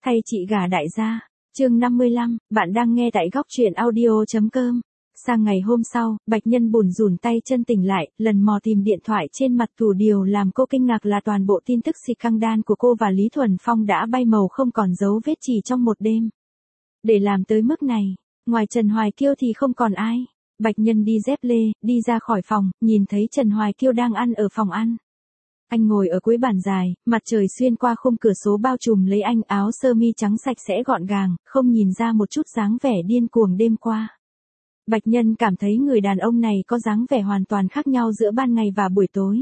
Thay chị gả đại gia. Chương 55, bạn đang nghe tại góc truyện audio.com. Sang ngày hôm sau, Bạch Nhân bủn rủn tay chân tỉnh lại, lần mò tìm điện thoại trên mặt tủ, điều làm cô kinh ngạc là toàn bộ tin tức scandal của cô và Lý Thuần Phong đã bay màu không còn dấu vết chỉ trong một đêm. Để làm tới mức này, ngoài Trần Hoài Kiêu thì không còn ai. Bạch Nhân đi dép lê, đi ra khỏi phòng, nhìn thấy Trần Hoài Kiêu đang ăn ở phòng ăn. Anh ngồi ở cuối bàn dài, mặt trời xuyên qua khung cửa sổ bao trùm lấy anh, áo sơ mi trắng sạch sẽ gọn gàng, không nhìn ra một chút dáng vẻ điên cuồng đêm qua. Bạch Nhân cảm thấy người đàn ông này có dáng vẻ hoàn toàn khác nhau giữa ban ngày và buổi tối.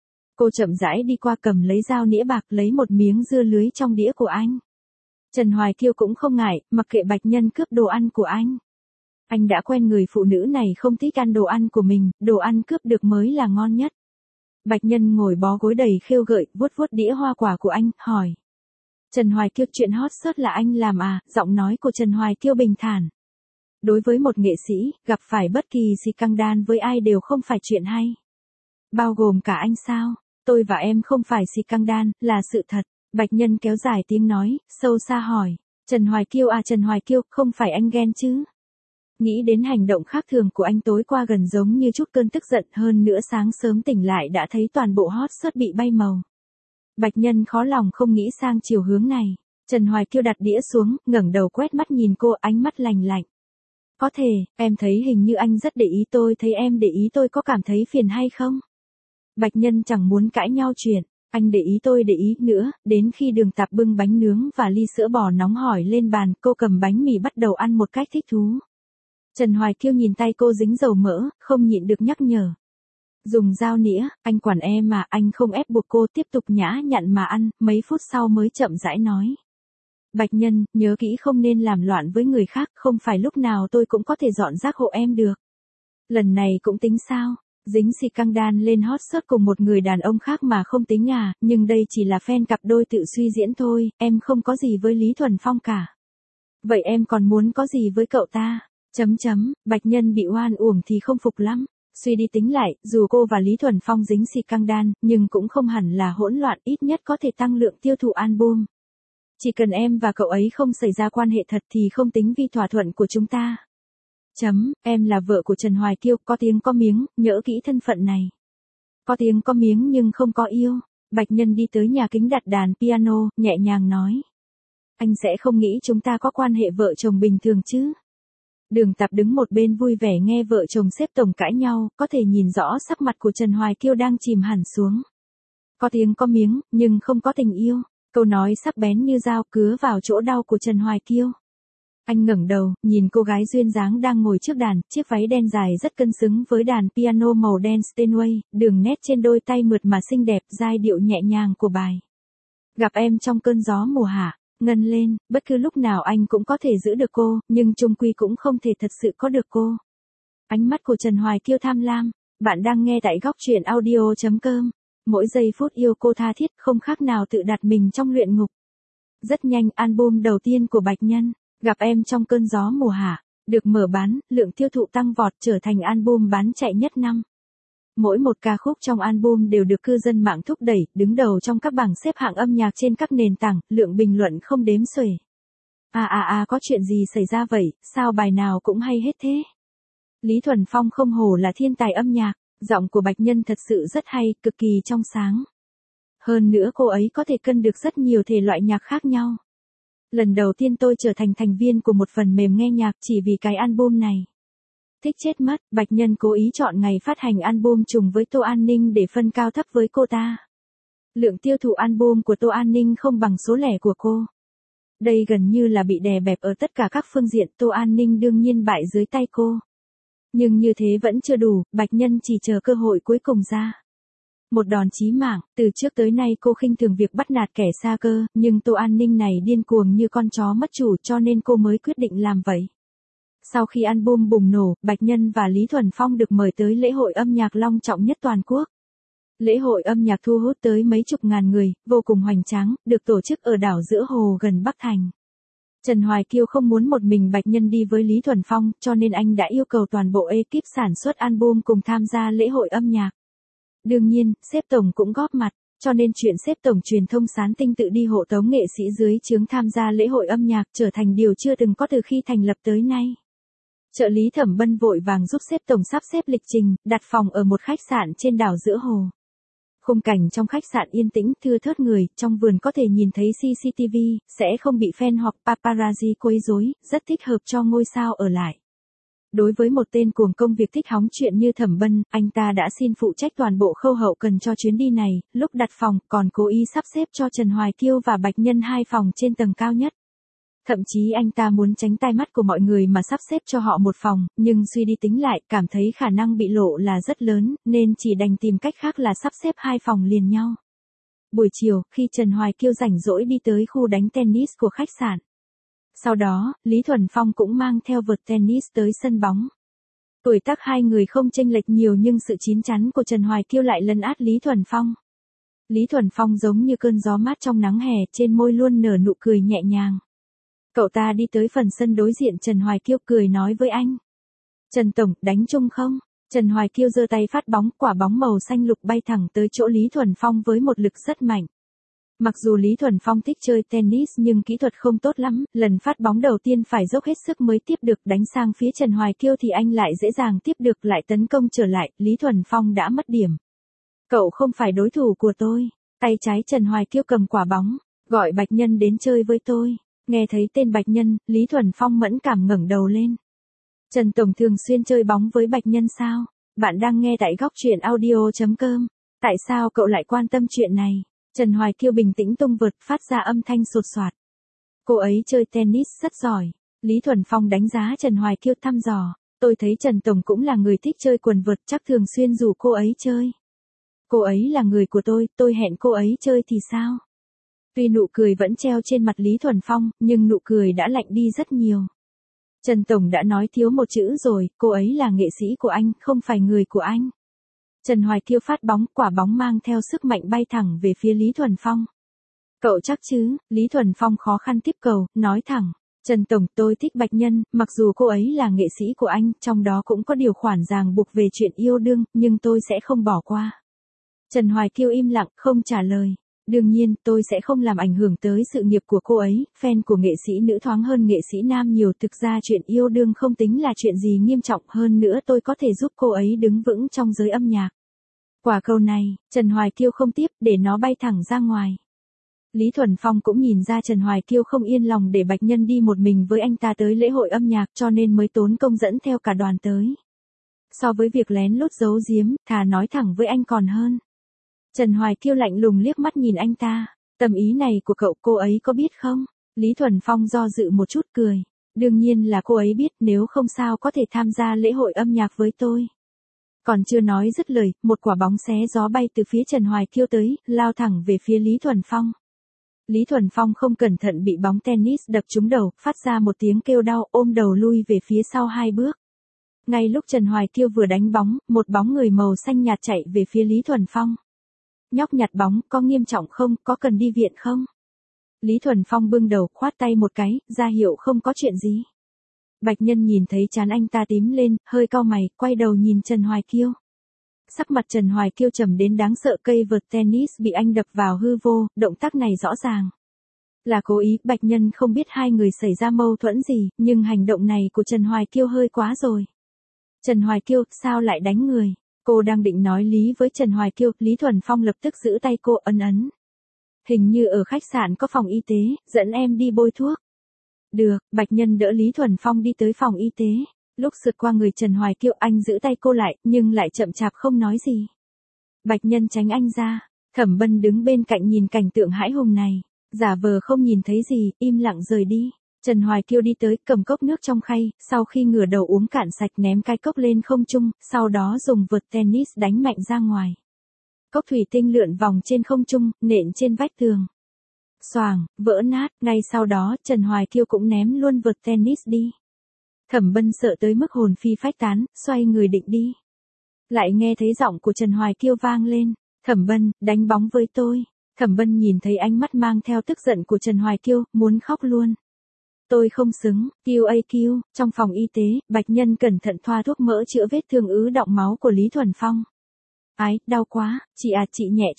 Cô chậm rãi đi qua, cầm lấy dao nĩa bạc, lấy một miếng dưa lưới trong đĩa của anh. Trần Hoài Kiêu cũng không ngại, mặc kệ Bạch Nhân cướp đồ ăn của anh. Anh đã quen người phụ nữ này không thích ăn đồ ăn của mình, đồ ăn cướp được mới là ngon nhất. Bạch Nhân ngồi bó gối đầy khêu gợi, vuốt vuốt đĩa hoa quả của anh, hỏi. Trần Hoài Kiêu, chuyện hot search là anh làm à? Giọng nói của Trần Hoài Kiêu bình thản. Đối với một nghệ sĩ, gặp phải bất kỳ scandal với ai đều không phải chuyện hay. Bao gồm cả anh sao? Tôi và em không phải scandal, là sự thật. Bạch Nhân kéo dài tiếng nói, sâu xa hỏi. Trần Hoài Kiêu à, Trần Hoài Kiêu, không phải anh ghen chứ? Nghĩ đến hành động khác thường của anh tối qua gần giống như chút cơn tức giận, hơn nữa sáng sớm tỉnh lại đã thấy toàn bộ hot search bị bay màu. Bạch Nhân khó lòng không nghĩ sang chiều hướng này. Trần Hoài Kiêu đặt đĩa xuống, ngẩng đầu quét mắt nhìn cô, ánh mắt lành lạnh. Có thể, em thấy hình như anh rất để ý tôi, thấy em để ý tôi có cảm thấy phiền hay không? Bạch Nhân chẳng muốn cãi nhau chuyện, anh để ý tôi để ý nữa, đến khi Đường Tạp bưng bánh nướng và ly sữa bò nóng hổi lên bàn, cô cầm bánh mì bắt đầu ăn một cách thích thú. Trần Hoài Kiêu nhìn tay cô dính dầu mỡ, không nhịn được nhắc nhở. Dùng dao nĩa, anh quản em mà, anh không ép buộc cô, tiếp tục nhã nhặn mà ăn, mấy phút sau mới chậm rãi nói. Bạch Nhân, nhớ kỹ không nên làm loạn với người khác, không phải lúc nào tôi cũng có thể dọn rác hộ em được. Lần này cũng tính sao? Dính scandal lên hot search cùng một người đàn ông khác mà không tính à, nhưng đây chỉ là fan cặp đôi tự suy diễn thôi, em không có gì với Lý Thuần Phong cả. Vậy em còn muốn có gì với cậu ta? Bạch Nhân bị oan uổng thì không phục lắm. Suy đi tính lại, dù cô và Lý Thuần Phong dính scandal, nhưng cũng không hẳn là hỗn loạn, ít nhất có thể tăng lượng tiêu thụ album. Chỉ cần em và cậu ấy không xảy ra quan hệ thật thì không tính vi thỏa thuận của chúng ta. Em là vợ của Trần Hoài Kiêu, có tiếng có miếng, nhớ kỹ thân phận này. Có tiếng có miếng nhưng không có yêu. Bạch Nhân đi tới nhà kính đặt đàn piano, nhẹ nhàng nói. Anh sẽ không nghĩ chúng ta có quan hệ vợ chồng bình thường chứ? Đường Tạp đứng một bên vui vẻ nghe vợ chồng xếp tổng cãi nhau, có thể nhìn rõ sắc mặt của Trần Hoài Kiêu đang chìm hẳn xuống. Có tiếng có miếng, nhưng không có tình yêu. Câu nói sắc bén như dao cứa vào chỗ đau của Trần Hoài Kiêu. Anh ngẩng đầu, nhìn cô gái duyên dáng đang ngồi trước đàn, chiếc váy đen dài rất cân xứng với đàn piano màu đen Steinway, đường nét trên đôi tay mượt mà xinh đẹp, giai điệu nhẹ nhàng của bài. Gặp em trong cơn gió mùa hạ, ngân lên, bất cứ lúc nào anh cũng có thể giữ được cô, nhưng chung quy cũng không thể thật sự có được cô. Ánh mắt của Trần Hoài Kiêu tham lam, bạn đang nghe tại góc truyện audio.com. Mỗi giây phút yêu cô tha thiết, không khác nào tự đặt mình trong luyện ngục. Rất nhanh, album đầu tiên của Bạch Nhân, Gặp em trong cơn gió mùa hạ, được mở bán, lượng tiêu thụ tăng vọt, trở thành album bán chạy nhất năm. Mỗi một ca khúc trong album đều được cư dân mạng thúc đẩy, đứng đầu trong các bảng xếp hạng âm nhạc trên các nền tảng, lượng bình luận không đếm xuể. Có chuyện gì xảy ra vậy, sao bài nào cũng hay hết thế? Lý Thuần Phong không hổ là thiên tài âm nhạc, giọng của Bạch Nhân thật sự rất hay, cực kỳ trong sáng. Hơn nữa cô ấy có thể cân được rất nhiều thể loại nhạc khác nhau. Lần đầu tiên tôi trở thành thành viên của một phần mềm nghe nhạc chỉ vì cái album này. Thích chết mất, Bạch Nhân cố ý chọn ngày phát hành album trùng với Tô An Ninh để phân cao thấp với cô ta. Lượng tiêu thụ album của Tô An Ninh không bằng số lẻ của cô. Đây gần như là bị đè bẹp ở tất cả các phương diện, Tô An Ninh đương nhiên bại dưới tay cô. Nhưng như thế vẫn chưa đủ, Bạch Nhân chỉ chờ cơ hội cuối cùng ra. Một đòn chí mạng, từ trước tới nay cô khinh thường việc bắt nạt kẻ xa cơ, nhưng Tô An Ninh này điên cuồng như con chó mất chủ cho nên cô mới quyết định làm vậy. Sau khi album bùng nổ, Bạch Nhân và Lý Thuần Phong được mời tới lễ hội âm nhạc long trọng nhất toàn quốc. Lễ hội âm nhạc thu hút tới mấy chục ngàn người, vô cùng hoành tráng, được tổ chức ở đảo giữa hồ gần Bắc Thành. Trần Hoài Kiêu không muốn một mình Bạch Nhân đi với Lý Thuần Phong, cho nên anh đã yêu cầu toàn bộ ekip sản xuất album cùng tham gia lễ hội âm nhạc. Đương nhiên, sếp tổng cũng góp mặt. Cho nên chuyện xếp tổng truyền thông Sán Tinh tự đi hộ tống nghệ sĩ dưới trướng tham gia lễ hội âm nhạc trở thành điều chưa từng có từ khi thành lập tới nay. Trợ lý Thẩm Bân vội vàng giúp xếp tổng sắp xếp lịch trình, đặt phòng ở một khách sạn trên đảo giữa hồ. Khung cảnh trong khách sạn yên tĩnh, thưa thớt người, trong vườn có thể nhìn thấy CCTV, sẽ không bị fan hoặc paparazzi quấy rối, rất thích hợp cho ngôi sao ở lại. Đối với một tên cuồng công việc thích hóng chuyện như Thẩm Bân, anh ta đã xin phụ trách toàn bộ khâu hậu cần cho chuyến đi này, lúc đặt phòng, còn cố ý sắp xếp cho Trần Hoài Kiêu và Bạch Nhân 2 phòng trên tầng cao nhất. Thậm chí anh ta muốn tránh tai mắt của mọi người mà sắp xếp cho họ một phòng, nhưng suy đi tính lại, cảm thấy khả năng bị lộ là rất lớn, nên chỉ đành tìm cách khác là sắp xếp 2 phòng liền nhau. Buổi chiều, khi Trần Hoài Kiêu rảnh rỗi đi tới khu đánh tennis của khách sạn. Sau đó, Lý Thuần Phong cũng mang theo vợt tennis tới sân bóng. Tuổi tác hai người không chênh lệch nhiều nhưng sự chín chắn của Trần Hoài Kiêu lại lấn át Lý Thuần Phong. Lý Thuần Phong giống như cơn gió mát trong nắng hè, trên môi luôn nở nụ cười nhẹ nhàng. Cậu ta đi tới phần sân đối diện Trần Hoài Kiêu cười nói với anh. Trần Tổng, đánh chung không? Trần Hoài Kiêu giơ tay phát bóng, quả bóng màu xanh lục bay thẳng tới chỗ Lý Thuần Phong với một lực rất mạnh. Mặc dù Lý Thuần Phong thích chơi tennis nhưng kỹ thuật không tốt lắm, lần phát bóng đầu tiên phải dốc hết sức mới tiếp được, đánh sang phía Trần Hoài Kiêu thì anh lại dễ dàng tiếp được, lại tấn công trở lại, Lý Thuần Phong đã mất điểm. Cậu không phải đối thủ của tôi. Tay trái Trần Hoài Kiêu cầm quả bóng, gọi Bạch Nhân đến chơi với tôi. Nghe thấy tên Bạch Nhân, Lý Thuần Phong mẫn cảm ngẩng đầu lên. Trần Tổng thường xuyên chơi bóng với Bạch Nhân sao? Bạn đang nghe tại góc truyện audio.com. Tại sao cậu lại quan tâm chuyện này? Trần Hoài Kiêu bình tĩnh tung vợt, phát ra âm thanh sột soạt. Cô ấy chơi tennis rất giỏi. Lý Thuần Phong đánh giá Trần Hoài Kiêu thăm dò. Tôi thấy Trần Tổng cũng là người thích chơi quần vợt, chắc thường xuyên rủ cô ấy chơi. Cô ấy là người của tôi hẹn cô ấy chơi thì sao? Tuy nụ cười vẫn treo trên mặt Lý Thuần Phong, nhưng nụ cười đã lạnh đi rất nhiều. Trần Tổng đã nói thiếu một chữ rồi, cô ấy là nghệ sĩ của anh, không phải người của anh. Trần Hoài Kiêu phát bóng, quả bóng mang theo sức mạnh bay thẳng về phía Lý Thuần Phong. Cậu chắc chứ? Lý Thuần Phong khó khăn tiếp cầu, nói thẳng. Trần Tổng, tôi thích Bạch Nhân, mặc dù cô ấy là nghệ sĩ của anh, trong đó cũng có điều khoản ràng buộc về chuyện yêu đương, nhưng tôi sẽ không bỏ qua. Trần Hoài Kiêu im lặng, không trả lời. Đương nhiên, tôi sẽ không làm ảnh hưởng tới sự nghiệp của cô ấy, fan của nghệ sĩ nữ thoáng hơn nghệ sĩ nam nhiều, thực ra chuyện yêu đương không tính là chuyện gì nghiêm trọng, hơn nữa tôi có thể giúp cô ấy đứng vững trong giới âm nhạc. Quả câu này, Trần Hoài Kiêu không tiếp, để nó bay thẳng ra ngoài. Lý Thuần Phong cũng nhìn ra Trần Hoài Kiêu không yên lòng để Bạch Nhân đi một mình với anh ta tới lễ hội âm nhạc, cho nên mới tốn công dẫn theo cả đoàn tới. So với việc lén lút giấu giếm, thà nói thẳng với anh còn hơn. Trần Hoài Kiêu lạnh lùng liếc mắt nhìn anh ta. Tầm ý này của cậu, cô ấy có biết không? Lý Thuần Phong do dự một chút cười. Đương nhiên là cô ấy biết, nếu không sao có thể tham gia lễ hội âm nhạc với tôi. Còn chưa nói dứt lời, một quả bóng xé gió bay từ phía Trần Hoài Kiêu tới, lao thẳng về phía Lý Thuần Phong. Lý Thuần Phong không cẩn thận bị bóng tennis đập trúng đầu, phát ra một tiếng kêu đau, ôm đầu lui về phía sau 2 bước. Ngay lúc Trần Hoài Kiêu vừa đánh bóng, một bóng người màu xanh nhạt chạy về phía Lý Thuần Phong. Nhóc nhặt bóng, có nghiêm trọng không, có cần đi viện không? Lý Thuần Phong bưng đầu, khoát tay một cái, ra hiệu không có chuyện gì. Bạch Nhân nhìn thấy trán anh ta tím lên, hơi cau mày, quay đầu nhìn Trần Hoài Kiêu. Sắc mặt Trần Hoài Kiêu trầm đến đáng sợ, cây vợt tennis bị anh đập vào hư vô, động tác này rõ ràng là cố ý. Bạch Nhân không biết hai người xảy ra mâu thuẫn gì, nhưng hành động này của Trần Hoài Kiêu hơi quá rồi. Trần Hoài Kiêu, sao lại đánh người? Cô đang định nói lý với Trần Hoài Kiêu, Lý Thuần Phong lập tức giữ tay cô, ấn. Hình như ở khách sạn có phòng y tế, dẫn em đi bôi thuốc. Được, Bạch Nhân đỡ Lý Thuần Phong đi tới phòng y tế. Lúc sượt qua người Trần Hoài Kiêu, anh giữ tay cô lại, nhưng lại chậm chạp không nói gì. Bạch Nhân tránh anh ra. Thẩm Bân đứng bên cạnh nhìn cảnh tượng hãi hùng này, giả vờ không nhìn thấy gì, im lặng rời đi. Trần Hoài Kiêu đi tới, cầm cốc nước trong khay, sau khi ngửa đầu uống cạn sạch ném cái cốc lên không trung, sau đó dùng vợt tennis đánh mạnh ra ngoài. Cốc thủy tinh lượn vòng trên không trung, nện trên vách tường. Xoàng, vỡ nát, ngay sau đó Trần Hoài Kiêu cũng ném luôn vợt tennis đi. Thẩm Bân sợ tới mức hồn phi phách tán, xoay người định đi. Lại nghe thấy giọng của Trần Hoài Kiêu vang lên, Thẩm Bân, đánh bóng với tôi. Thẩm Bân nhìn thấy ánh mắt mang theo tức giận của Trần Hoài Kiêu, muốn khóc luôn. Tôi không xứng, QAQ, trong phòng y tế, Bạch Nhân cẩn thận thoa thuốc mỡ chữa vết thương ứ đọng máu của Lý Thuần Phong. Ái, đau quá, chị à, chị nhẹ chút.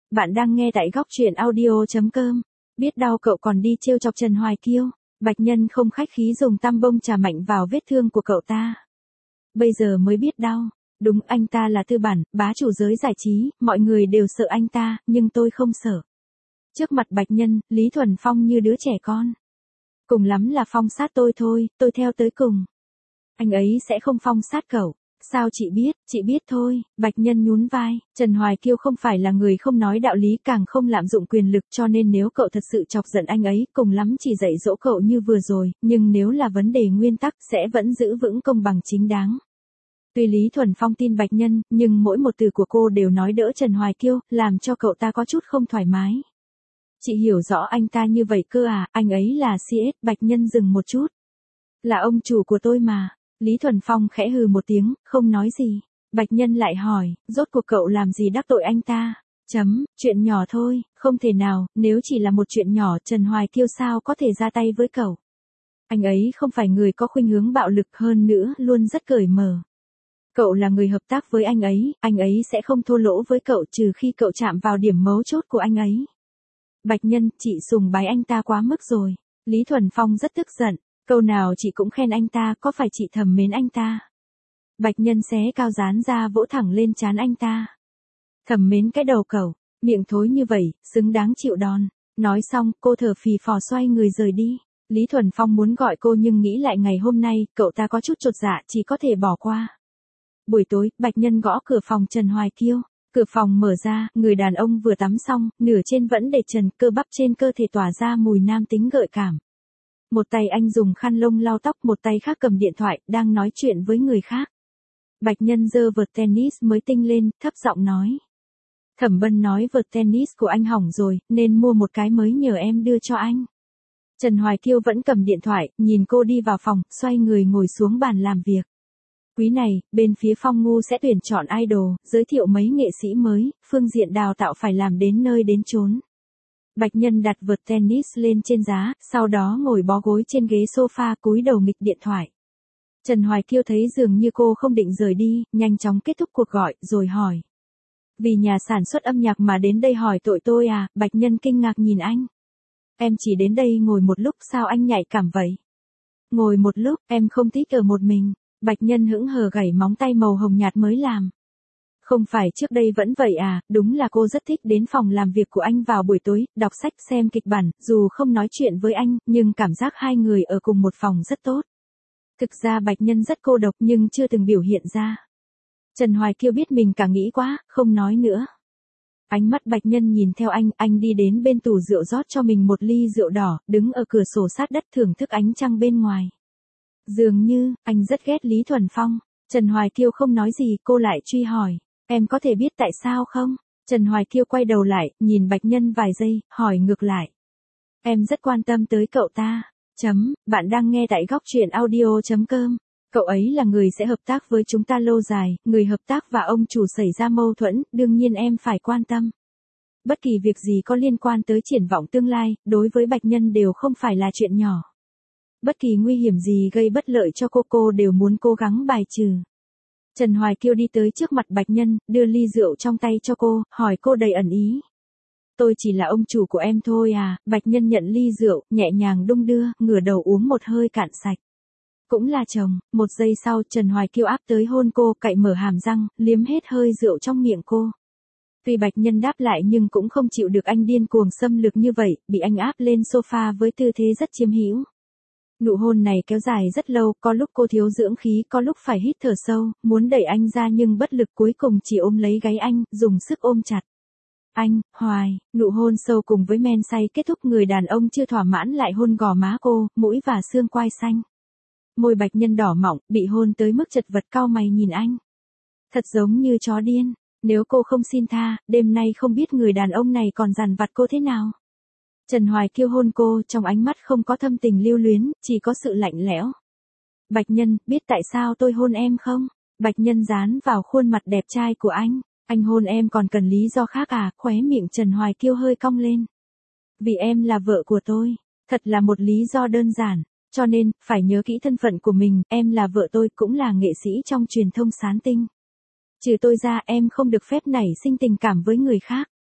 Bạn đang nghe tại góc truyện audio.com. Biết đau cậu còn đi trêu chọc Trần Hoài Kiêu. Bạch Nhân không khách khí dùng tăm bông chà mạnh vào vết thương của cậu ta. Bây giờ mới biết đau. Đúng, anh ta là tư bản, bá chủ giới giải trí, mọi người đều sợ anh ta, nhưng tôi không sợ. Trước mặt Bạch Nhân, Lý Thuần Phong như đứa trẻ con. Cùng lắm là phong sát tôi thôi, tôi theo tới cùng. Anh ấy sẽ không phong sát cậu. Sao chị biết thôi, Bạch Nhân nhún vai, Trần Hoài Kiêu không phải là người không nói đạo lý càng không lạm dụng quyền lực cho nên nếu cậu thật sự chọc giận anh ấy, cùng lắm chỉ dạy dỗ cậu như vừa rồi, nhưng nếu là vấn đề nguyên tắc sẽ vẫn giữ vững công bằng chính đáng. Tuy Lý Thuần Phong tin Bạch Nhân, nhưng mỗi một từ của cô đều nói đỡ Trần Hoài Kiêu, làm cho cậu ta có chút không thoải mái. Chị hiểu rõ anh ta như vậy cơ à, anh ấy là CS, Bạch Nhân dừng một chút. Là ông chủ của tôi mà. Lý Thuần Phong khẽ hừ một tiếng, không nói gì. Bạch Nhân lại hỏi, rốt cuộc cậu làm gì đắc tội anh ta? Chuyện nhỏ thôi, không thể nào, nếu chỉ là một chuyện nhỏ Trần Hoài Kiêu sao có thể ra tay với cậu. Anh ấy không phải người có khuynh hướng bạo lực hơn nữa, luôn rất cởi mở. Cậu là người hợp tác với anh ấy sẽ không thua lỗ với cậu trừ khi cậu chạm vào điểm mấu chốt của anh ấy. Bạch Nhân, chị sùng bái anh ta quá mức rồi. Lý Thuần Phong rất tức giận. Câu nào chị cũng khen anh ta, có phải chị thầm mến anh ta? Bạch Nhân xé cao dán ra vỗ thẳng lên trán anh ta. Thầm mến cái đầu cậu, miệng thối như vậy, xứng đáng chịu đòn. Nói xong, cô thở phì phò xoay người rời đi. Lý Thuần Phong muốn gọi cô nhưng nghĩ lại ngày hôm nay, cậu ta có chút chột dạ chỉ có thể bỏ qua. Buổi tối, Bạch Nhân gõ cửa phòng Trần Hoài Kiêu. Cửa phòng mở ra, người đàn ông vừa tắm xong, nửa trên vẫn để trần, cơ bắp trên cơ thể tỏa ra mùi nam tính gợi cảm. Một tay anh dùng khăn lông lau tóc, một tay khác cầm điện thoại, đang nói chuyện với người khác. Bạch Nhân giơ vợt tennis mới tinh lên, thấp giọng nói. Thẩm Bân nói vợt tennis của anh hỏng rồi, nên mua một cái mới nhờ em đưa cho anh. Trần Hoài Kiêu vẫn cầm điện thoại, nhìn cô đi vào phòng, xoay người ngồi xuống bàn làm việc. Quý này, bên phía Phong Ngu sẽ tuyển chọn idol, giới thiệu mấy nghệ sĩ mới, phương diện đào tạo phải làm đến nơi đến chốn. Bạch Nhân đặt vợt tennis lên trên giá, sau đó ngồi bó gối trên ghế sofa cúi đầu nghịch điện thoại. Trần Hoài Kiêu thấy dường như cô không định rời đi, nhanh chóng kết thúc cuộc gọi, rồi hỏi. Vì nhà sản xuất âm nhạc mà đến đây hỏi tội tôi à? Bạch Nhân kinh ngạc nhìn anh. Em chỉ đến đây ngồi một lúc, sao anh nhạy cảm vậy? Ngồi một lúc, em không thích ở một mình. Bạch Nhân hững hờ gảy móng tay màu hồng nhạt mới làm. Không phải trước đây vẫn vậy à, đúng là cô rất thích đến phòng làm việc của anh vào buổi tối, đọc sách xem kịch bản, dù không nói chuyện với anh, nhưng cảm giác hai người ở cùng một phòng rất tốt. Thực ra Bạch Nhân rất cô độc nhưng chưa từng biểu hiện ra. Trần Hoài Kiêu biết mình cả nghĩ quá, không nói nữa. Ánh mắt Bạch Nhân nhìn theo anh đi đến bên tủ rượu rót cho mình một ly rượu đỏ, đứng ở cửa sổ sát đất thưởng thức ánh trăng bên ngoài. Dường như, anh rất ghét Lý Thuần Phong. Trần Hoài Kiêu không nói gì, cô lại truy hỏi. Em có thể biết tại sao không? Trần Hoài Kiêu quay đầu lại, nhìn Bạch Nhân vài giây, hỏi ngược lại. Em rất quan tâm tới cậu ta. Bạn đang nghe tại góc truyện audio.com. Cậu ấy là người sẽ hợp tác với chúng ta lâu dài, người hợp tác và ông chủ xảy ra mâu thuẫn, đương nhiên em phải quan tâm. Bất kỳ việc gì có liên quan tới triển vọng tương lai, đối với Bạch Nhân đều không phải là chuyện nhỏ. Bất kỳ nguy hiểm gì gây bất lợi cho cô đều muốn cố gắng bài trừ. Trần Hoài Kiêu đi tới trước mặt Bạch Nhân, đưa ly rượu trong tay cho cô, hỏi cô đầy ẩn ý. Tôi chỉ là ông chủ của em thôi à? Bạch Nhân nhận ly rượu, nhẹ nhàng đung đưa, ngửa đầu uống một hơi cạn sạch. Cũng là chồng. Một giây sau Trần Hoài Kiêu áp tới hôn cô, cạy mở hàm răng, liếm hết hơi rượu trong miệng cô. Tuy Bạch Nhân đáp lại nhưng cũng không chịu được anh điên cuồng xâm lược như vậy, bị anh áp lên sofa với tư thế rất chiếm hữu. Nụ hôn này kéo dài rất lâu, có lúc cô thiếu dưỡng khí, có lúc phải hít thở sâu, muốn đẩy anh ra nhưng bất lực cuối cùng chỉ ôm lấy gáy anh, dùng sức ôm chặt. Anh, Hoài, nụ hôn sâu cùng với men say kết thúc, người đàn ông chưa thỏa mãn lại hôn gò má cô, mũi và xương quai xanh. Môi Bạch Nhân đỏ mọng, bị hôn tới mức chật vật cau mày nhìn anh. Thật giống như chó điên, nếu cô không xin tha, đêm nay không biết người đàn ông này còn dằn vặt cô thế nào. Trần Hoài Kiêu hôn cô, trong ánh mắt không có thâm tình lưu luyến, chỉ có sự lạnh lẽo. Bạch Nhân, biết tại sao tôi hôn em không? Bạch Nhân dán vào khuôn mặt đẹp trai của anh hôn em còn cần lý do khác à? Khóe miệng Trần Hoài Kiêu hơi cong lên. Vì em là vợ của tôi, thật là một lý do đơn giản, cho nên, phải nhớ kỹ thân phận của mình, em là vợ tôi, cũng là nghệ sĩ trong truyền thông Sán Tinh. Trừ tôi ra em không được phép nảy sinh tình cảm với người khác.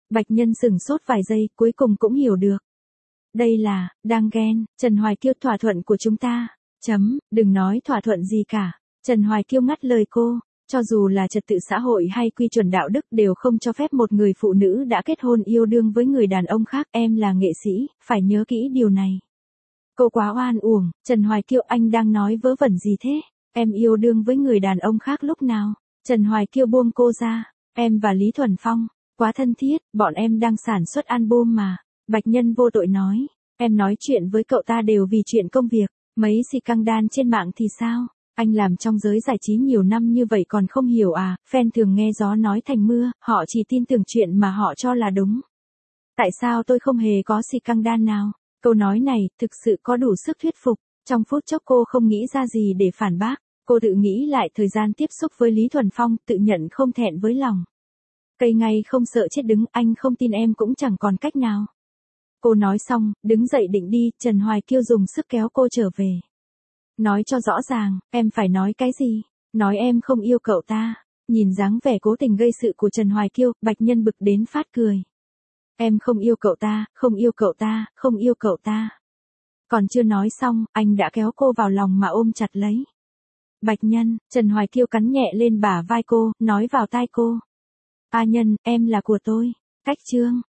Bạch Nhân sửng sốt vài giây, cuối cùng cũng hiểu được. Đây là, đang ghen, Trần Hoài Kiêu thỏa thuận của chúng ta. Đừng nói thỏa thuận gì cả. Trần Hoài Kiêu ngắt lời cô. Cho dù là trật tự xã hội hay quy chuẩn đạo đức đều không cho phép một người phụ nữ đã kết hôn yêu đương với người đàn ông khác. Em là nghệ sĩ, phải nhớ kỹ điều này. Cô quá oan uổng, Trần Hoài Kiêu anh đang nói vớ vẩn gì thế? Em yêu đương với người đàn ông khác lúc nào? Trần Hoài Kiêu buông cô ra. Em và Lý Thuần Phong, quá thân thiết, bọn em đang sản xuất album mà. Bạch Nhân vô tội nói. Em nói chuyện với cậu ta đều vì chuyện công việc. Mấy scandal trên mạng thì sao? Anh làm trong giới giải trí nhiều năm như vậy còn không hiểu à? Fan thường nghe gió nói thành mưa, họ chỉ tin tưởng chuyện mà họ cho là đúng. Tại sao tôi không hề có scandal nào? Câu nói này thực sự có đủ sức thuyết phục. Trong phút chốc cô không nghĩ ra gì để phản bác. Cô tự nghĩ lại thời gian tiếp xúc với Lý Thuần Phong, tự nhận không thẹn với lòng. Cây ngay không sợ chết đứng, anh không tin em cũng chẳng còn cách nào. Cô nói xong, đứng dậy định đi, Trần Hoài Kiêu dùng sức kéo cô trở về. Nói cho rõ ràng, em phải nói cái gì? Nói em không yêu cậu ta. Nhìn dáng vẻ cố tình gây sự của Trần Hoài Kiêu, Bạch Nhân bực đến phát cười. Em không yêu cậu ta, không yêu cậu ta, không yêu cậu ta. Còn chưa nói xong, anh đã kéo cô vào lòng mà ôm chặt lấy. Bạch Nhân, Trần Hoài Kiêu cắn nhẹ lên bả vai cô, nói vào tai cô. A Nhân, em là của tôi. Cách chương.